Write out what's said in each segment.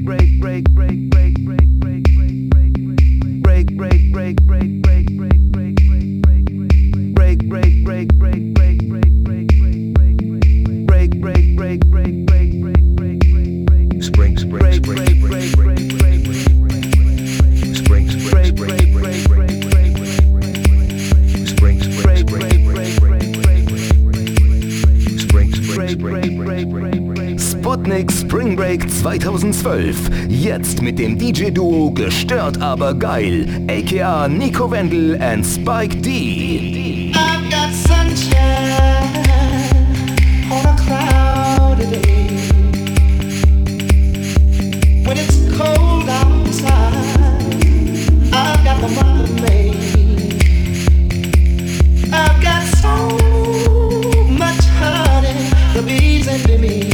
Sputnik Spring Break 2012. Jetzt mit dem DJ-Duo Gestört aber geil, aka Nico Wendel and Spike D. I've got sunshine on a cloudy day. When it's cold outside, I've got the mind made. I've got so much honey, the bees into me.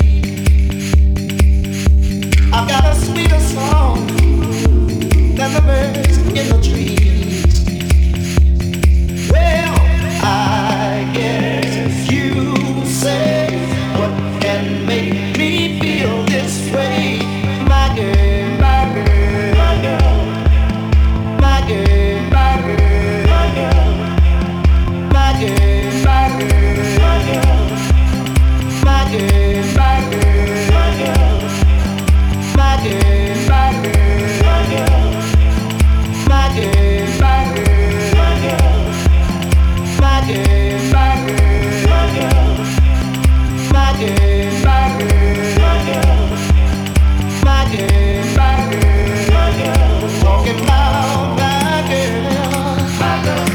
I've got a sweeter song than the birds in the trees. Well, I guess you say, what can make me feel this way? My girl, my girl, my girl, my girl, my girl, my girl, my girl, my girl, my girl, my girl, my girl. My girl, my girl, my girl, my girl, my girl, my girl, my girl, my girl, my girl, my girl, my girl, talking about my girl, my girl.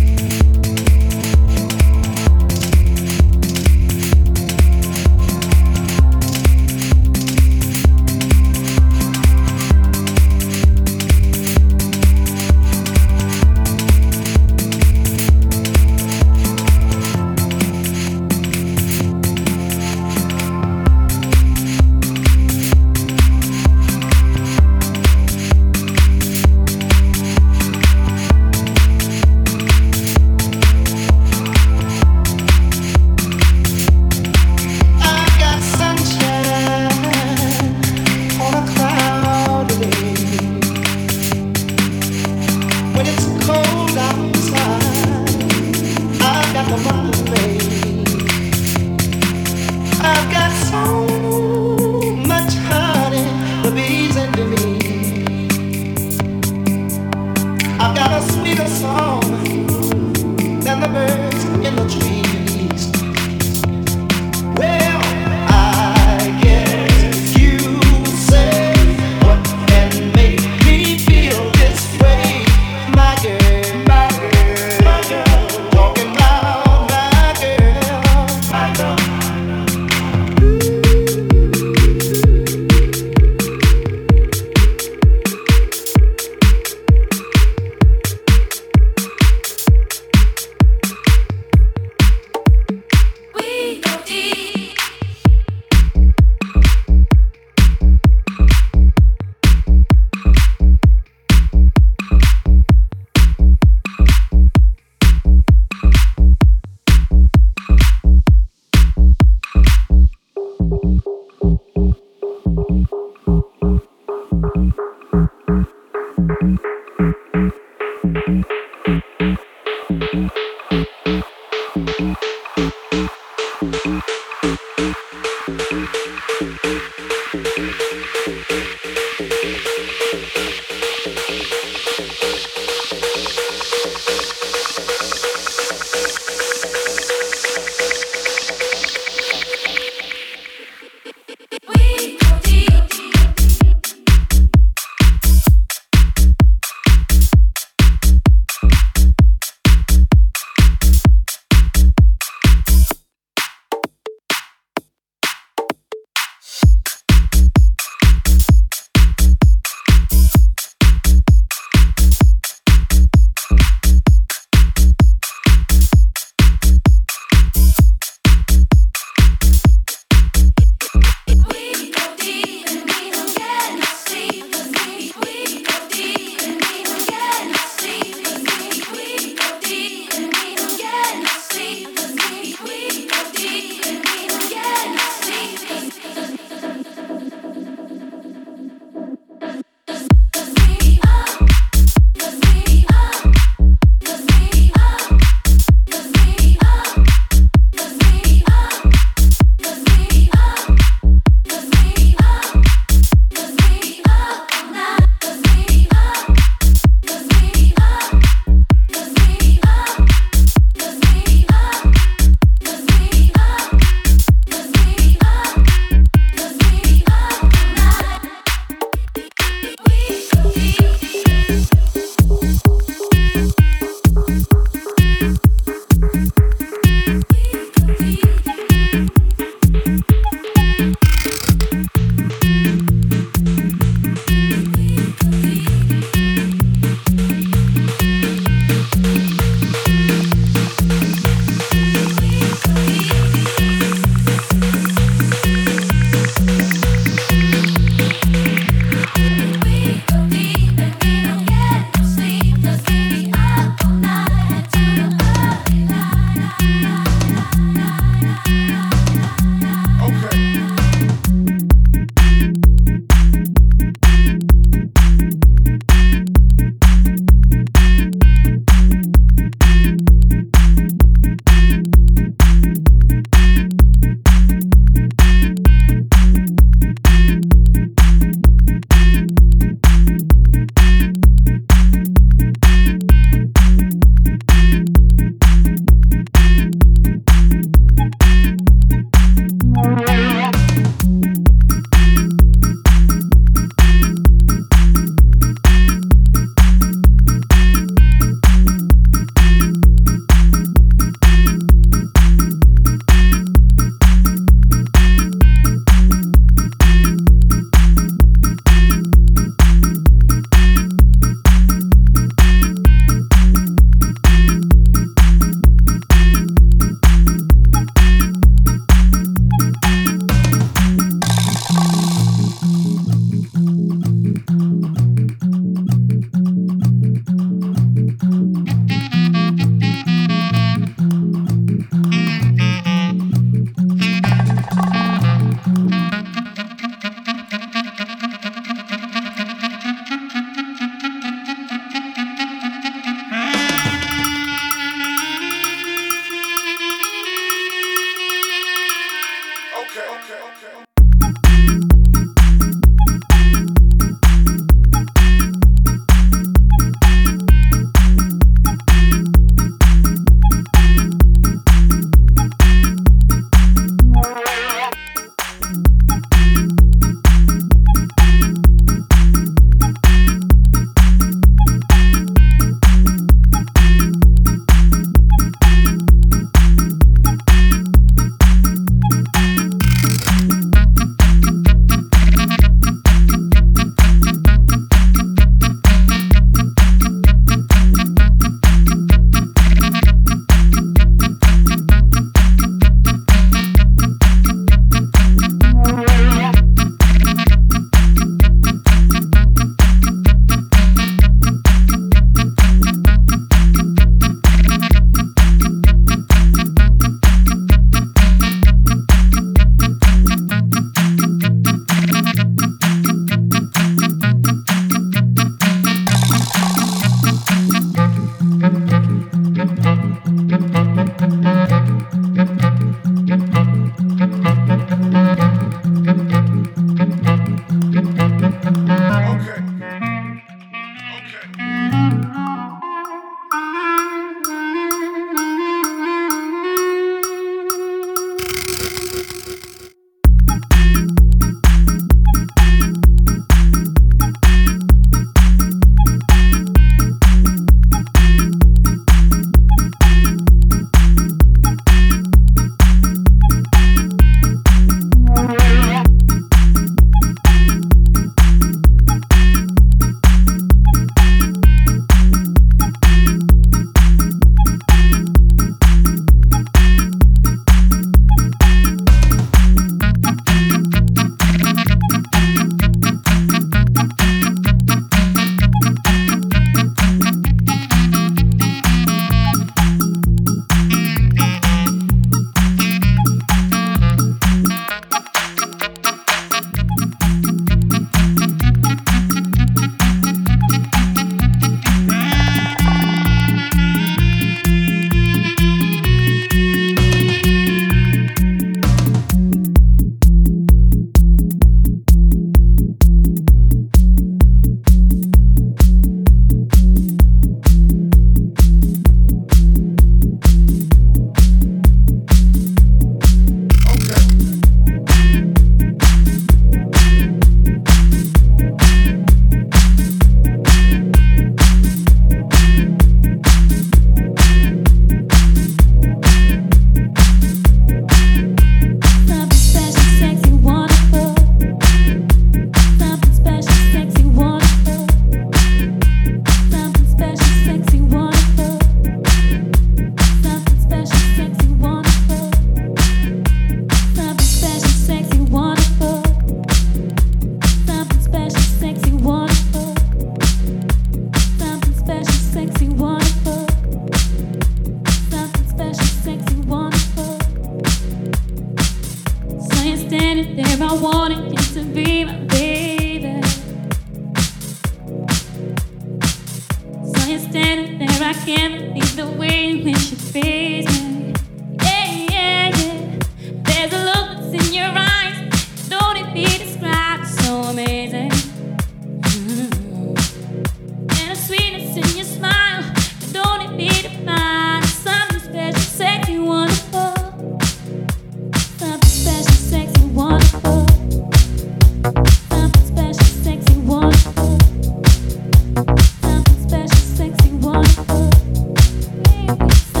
Something special, sexy, wonderful. Maybe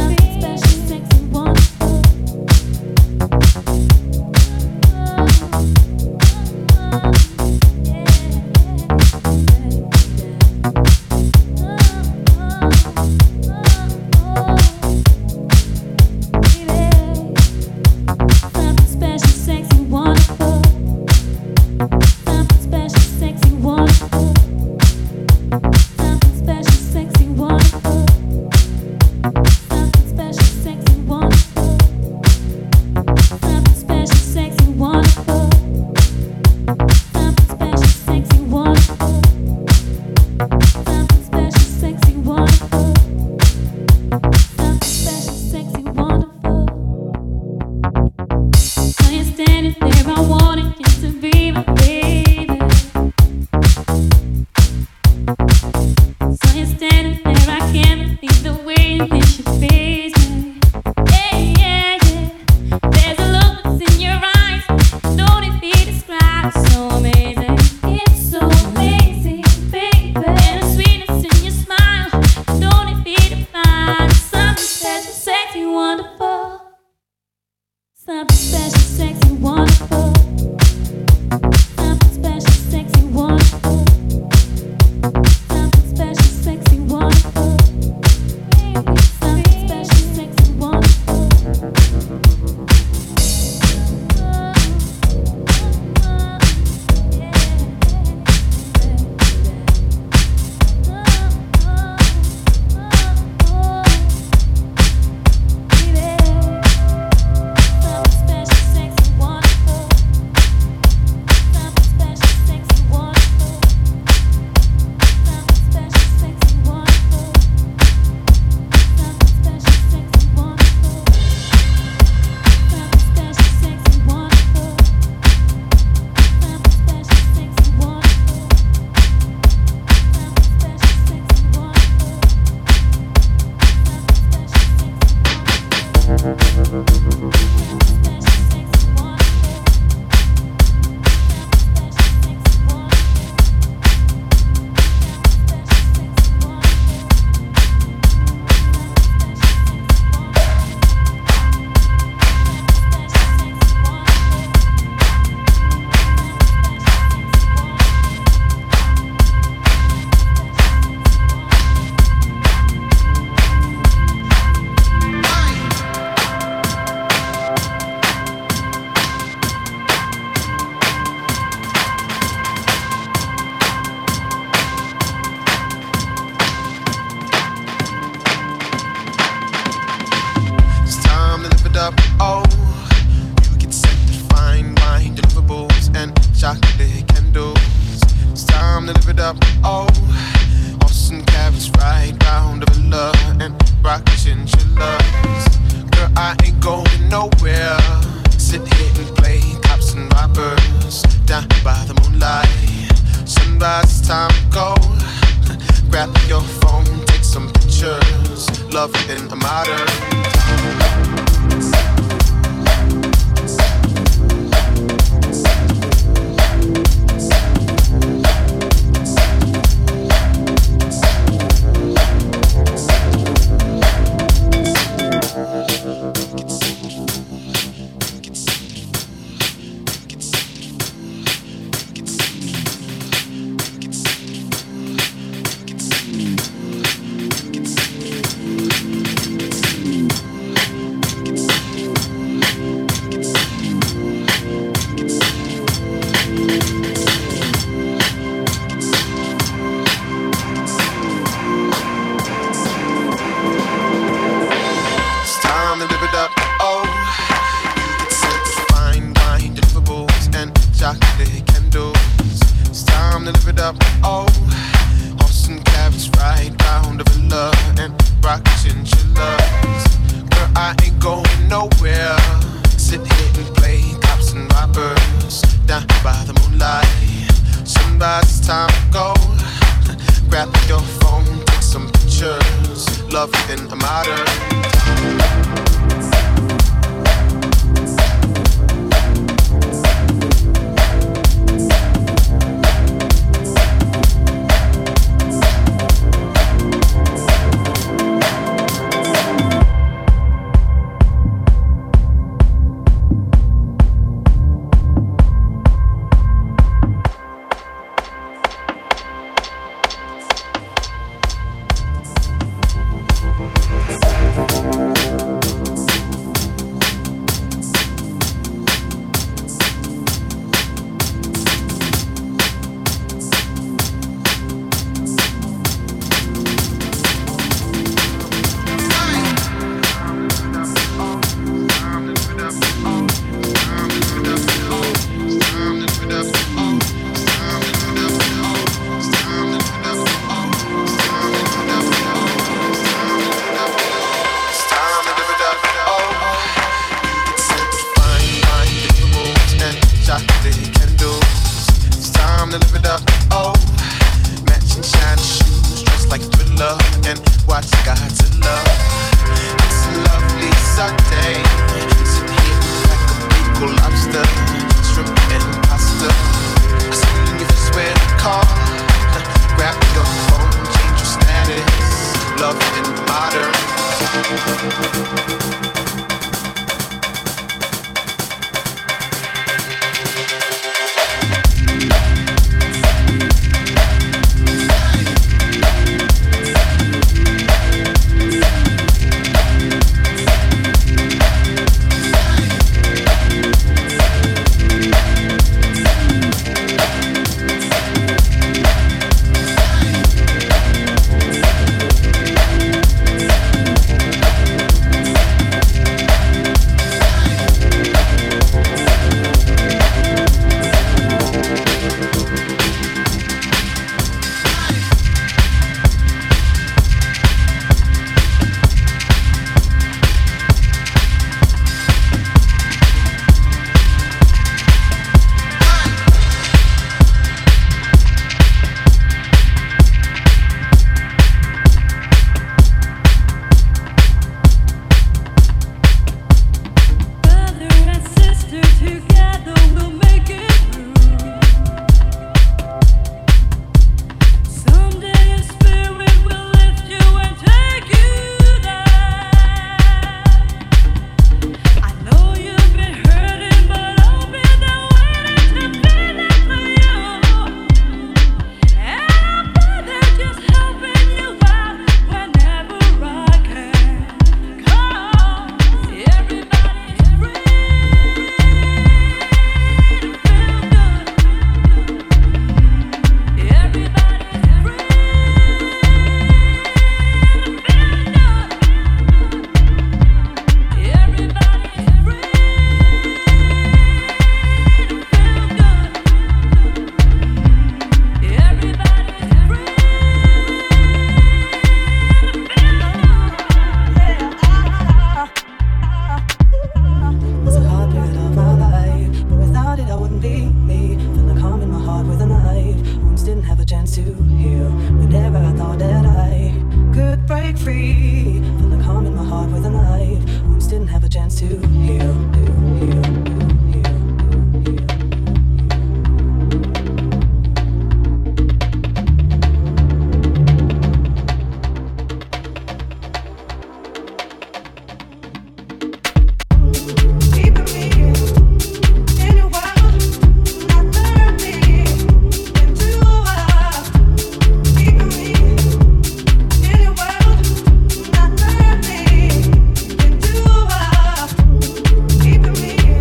Keeping me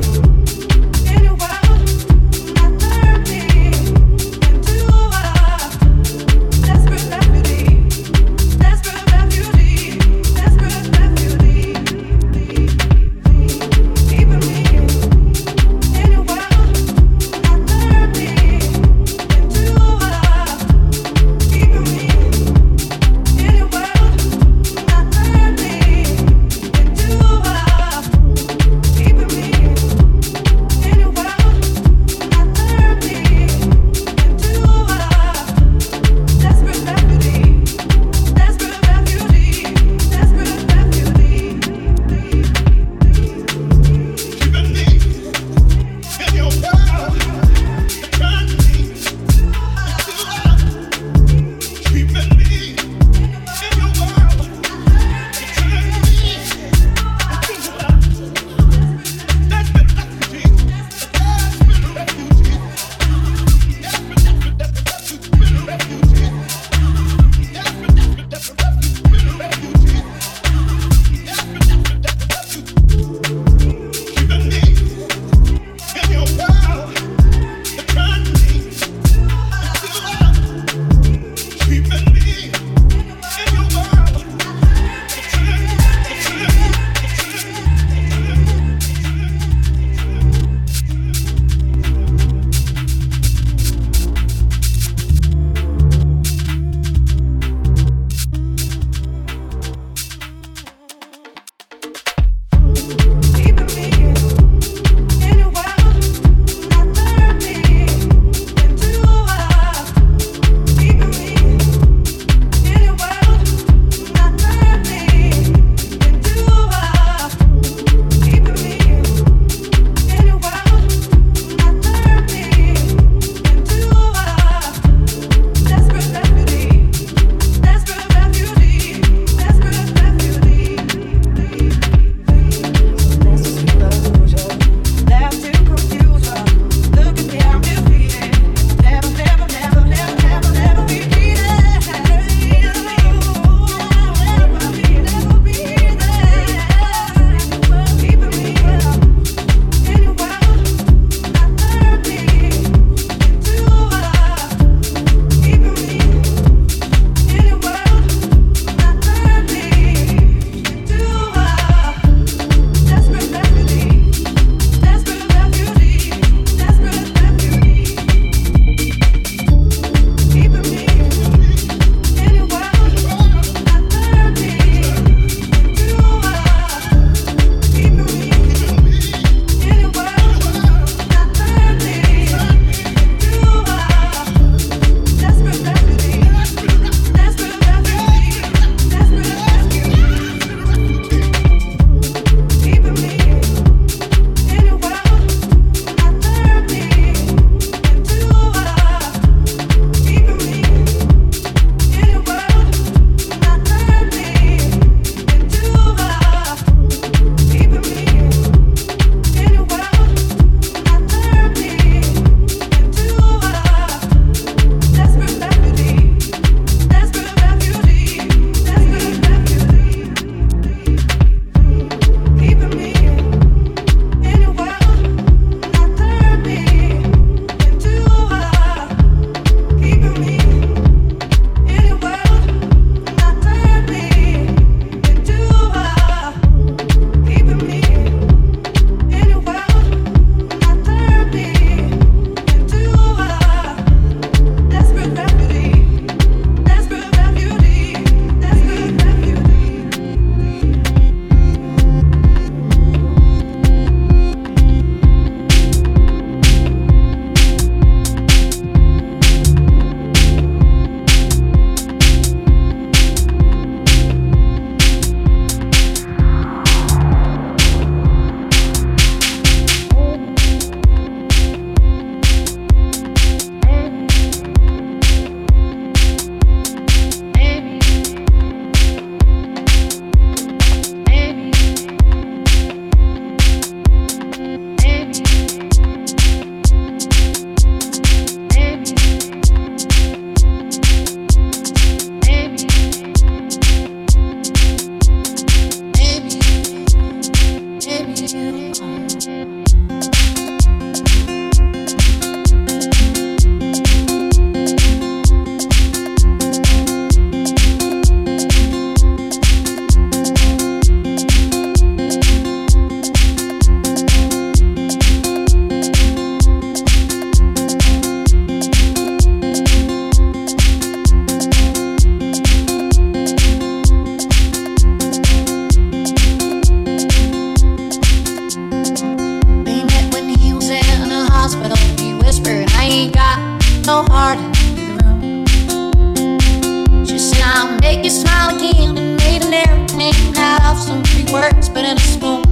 off some free words, but in a spoon.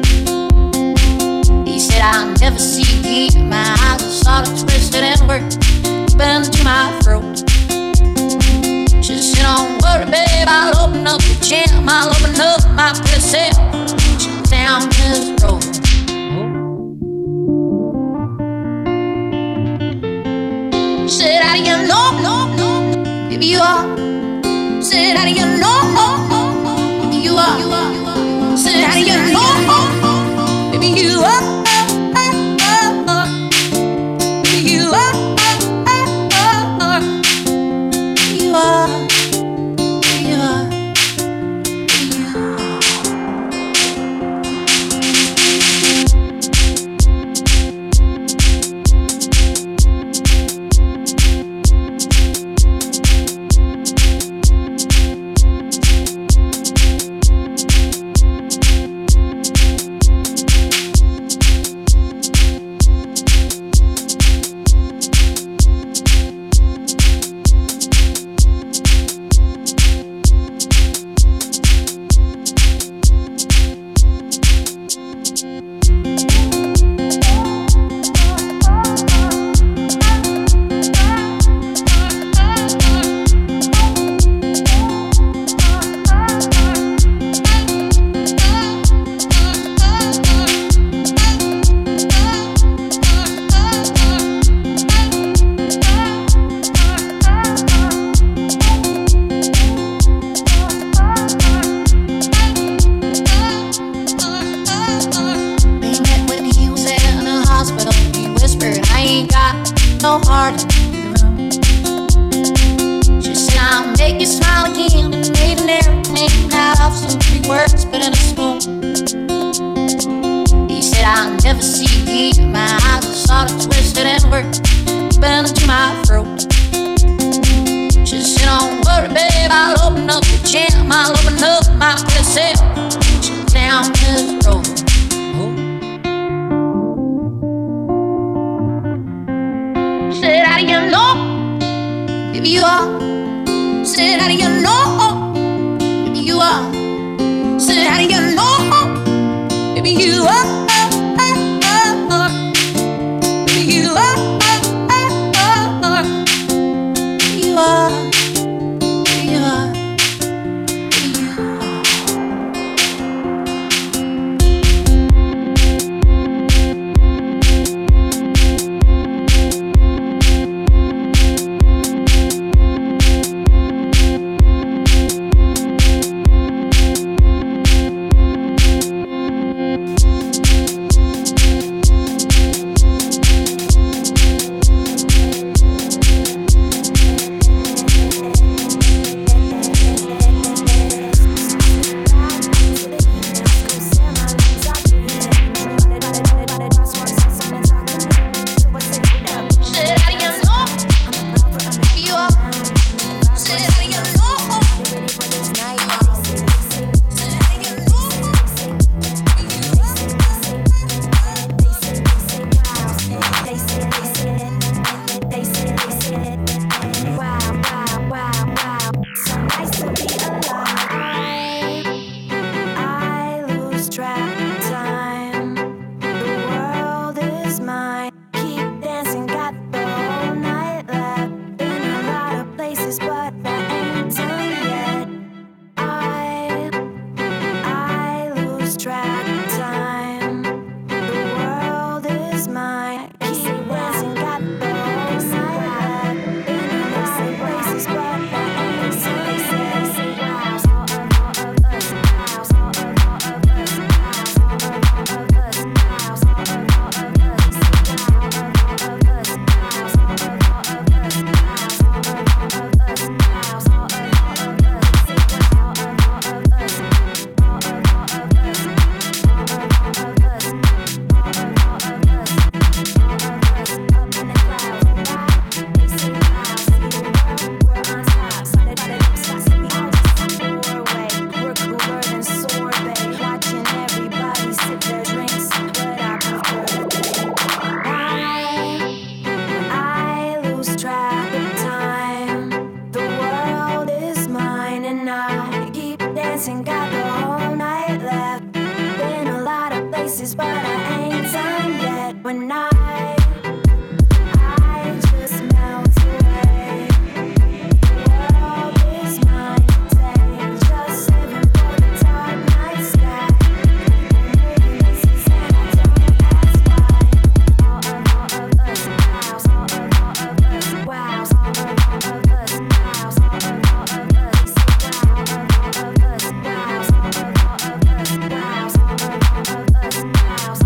He said, I'll never see you. My eyes are sort of twisted and worked, bent to my throat. She said, don't worry, babe, I'll open up the jam, I'll open up my pussy down this road. Said, how do you know, if you are? Said, how do you know, if you are? Said, how do you know, if you are? If you are, you are, you are. No heart in the room. She said, I'll make you smile again, and made an airplane out of some free words, but in a spoon. He said, I'll never see you. My eyes are sort of twisted and worked, bent to my throat. She said, don't worry, babe, I'll open up the jam, I'll open up my pussy down this road. Said, how do you know if you are? Said, how do you know if you are? Said, how do you know if you are? If you are, you are, you are. places, but I ain't done yet. When I just melt away. The world is mine today, just living for the dark night sky. Moving pieces and I don't ask why. All of us wows, all of us wows, all of us wows, all of us wow, all of us wows, all of us wows, all of us wows.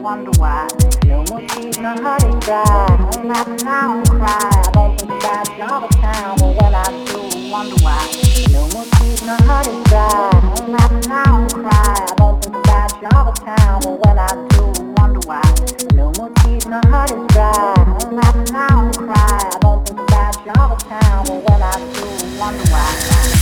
wonder why. No more tears, no heart is dry. I'm laughing, I don't cry. I don't think about Java Town, but when I do, wonder why. No more tears, no heart is dry. I'm laughing, I don't cry. I don't think about Java Town, but when I do, wonder why. No more tears, no heart is dry. I'm laughing, I don't cry. I don't think about Java Town, but when I do, wonder why.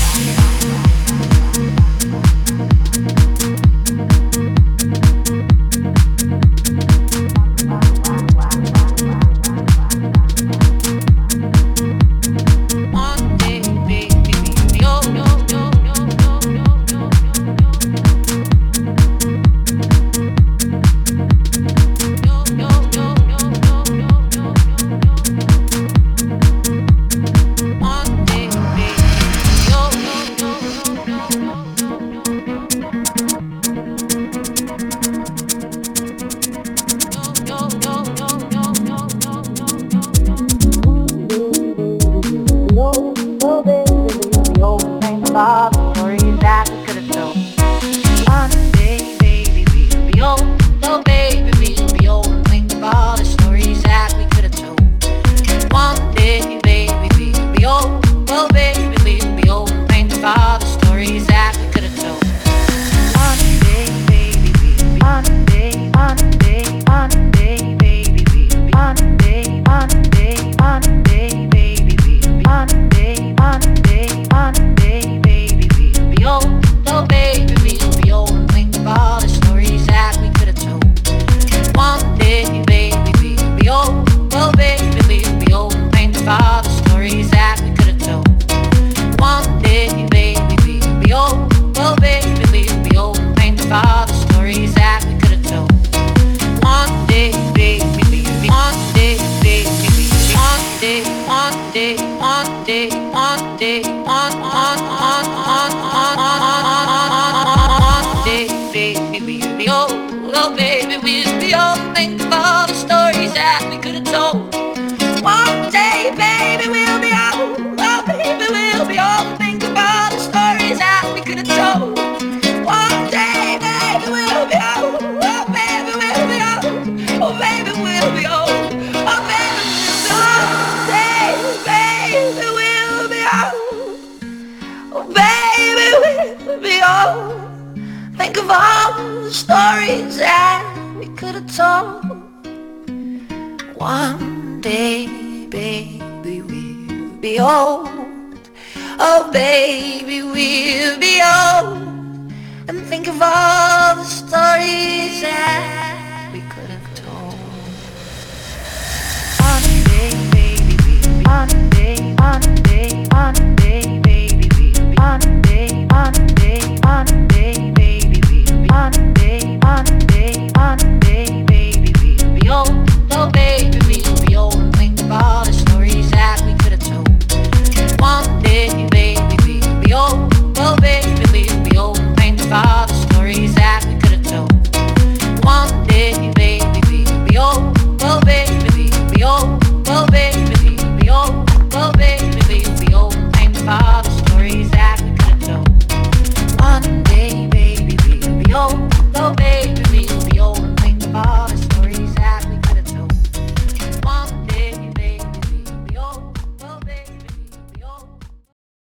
All the stories that we could have told. One day, baby, we'll be old. Oh, baby, we'll be old and think of all the stories that we could have told. One day, baby, we'll be old. Oh, baby, we'll be old and think of all the stories that we could have told. One day, baby, we'll be one day, baby, we'll be one day, baby, we'll be one day, old, oh baby, we'll be old and think of all the stories that we could have told. One day, baby, we'll be old, oh baby, we'll be old and think of all the stories that we could have told. One day, baby, we'll be old, oh baby, we'll be old and think of all the stories that we could have told. One day, baby, we'll be one day, baby, we'll be one day, one day, one day, one day, baby, we'll be old. Oh, baby, we'll be old. Think of all the stories that we could have told. One day, baby, we'll be old. Oh, baby, we'll be old. Think of all the stories that we could have told. One day, baby, we'll be old. Oh, baby, we'll be old. Oh, baby, we'll be old. Oh, baby, we'll be old. Oh, baby, we'll be old. Think of all the stories that we could have told. One day, baby, we'll be old. Oh, baby, we'll be old. And think of all the stories that we could have told.